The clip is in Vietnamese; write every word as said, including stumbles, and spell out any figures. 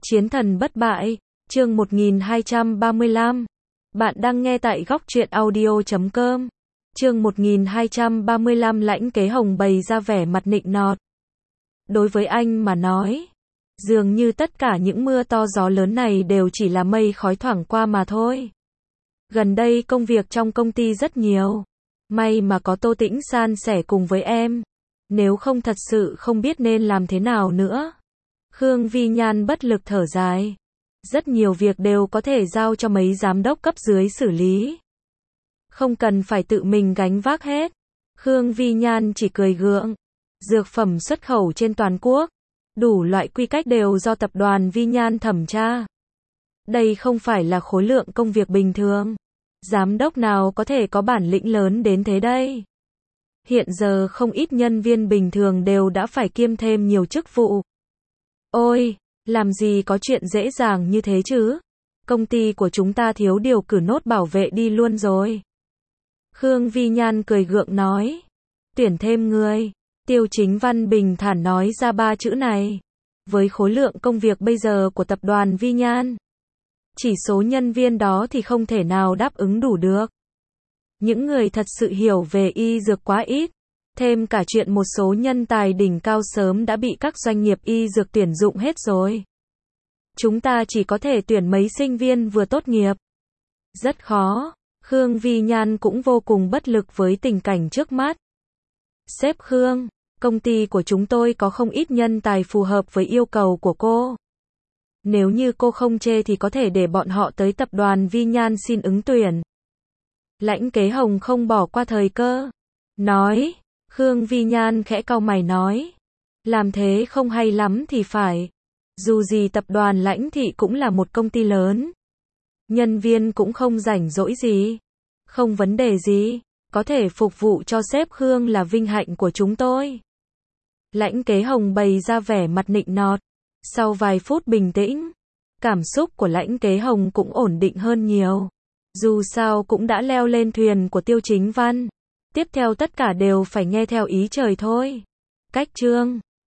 Chiến thần bất bại, chương một nghìn hai trăm ba mươi lăm. Bạn đang nghe tại góc truyện audio chấm com. Chương một nghìn hai trăm ba mươi lăm. Lãnh Kế Hồng bày ra vẻ mặt nịnh nọt. Đối với anh mà nói, dường như tất cả những mưa to gió lớn này đều chỉ là mây khói thoảng qua mà thôi. Gần đây công việc trong công ty rất nhiều. May mà có Tô Tĩnh san sẻ cùng với em. Nếu không thật sự không biết nên làm thế nào nữa. Khương Vi Nhan bất lực thở dài. Rất nhiều việc đều có thể giao cho mấy giám đốc cấp dưới xử lý. Không cần phải tự mình gánh vác hết. Khương Vi Nhan chỉ cười gượng. Dược phẩm xuất khẩu trên toàn quốc. Đủ loại quy cách đều do tập đoàn Vi Nhan thẩm tra. Đây không phải là khối lượng công việc bình thường. Giám đốc nào có thể có bản lĩnh lớn đến thế đây? Hiện giờ không ít nhân viên bình thường đều đã phải kiêm thêm nhiều chức vụ. Ôi, làm gì có chuyện dễ dàng như thế chứ? Công ty của chúng ta thiếu điều cử nốt bảo vệ đi luôn rồi. Khương Vi Nhan cười gượng nói. Tuyển thêm người. Tiêu Chính Văn bình thản nói ra ba chữ này. Với khối lượng công việc bây giờ của tập đoàn Vi Nhan, chỉ số nhân viên đó thì không thể nào đáp ứng đủ được. Những người thật sự hiểu về y dược quá ít. Thêm cả chuyện một số nhân tài đỉnh cao sớm đã bị các doanh nghiệp y dược tuyển dụng hết rồi. Chúng ta chỉ có thể tuyển mấy sinh viên vừa tốt nghiệp. Rất khó. Khương Vi Nhan cũng vô cùng bất lực với tình cảnh trước mắt. Sếp Khương, công ty của chúng tôi có không ít nhân tài phù hợp với yêu cầu của cô. Nếu như cô không chê thì có thể để bọn họ tới tập đoàn Vi Nhan xin ứng tuyển. Lãnh Kế Hồng không bỏ qua thời cơ. Nói. Khương Vi Nhan khẽ cau mày nói. Làm thế không hay lắm thì phải. Dù gì tập đoàn Lãnh Thị cũng là một công ty lớn. Nhân viên cũng không rảnh rỗi gì. Không vấn đề gì. Có thể phục vụ cho sếp Khương là vinh hạnh của chúng tôi. Lãnh Kế Hồng bày ra vẻ mặt nịnh nọt. Sau vài phút bình tĩnh, cảm xúc của Lãnh Kế Hồng cũng ổn định hơn nhiều. Dù sao cũng đã leo lên thuyền của Tiêu Chính Văn. Tiếp theo tất cả đều phải nghe theo ý trời thôi. Cách chương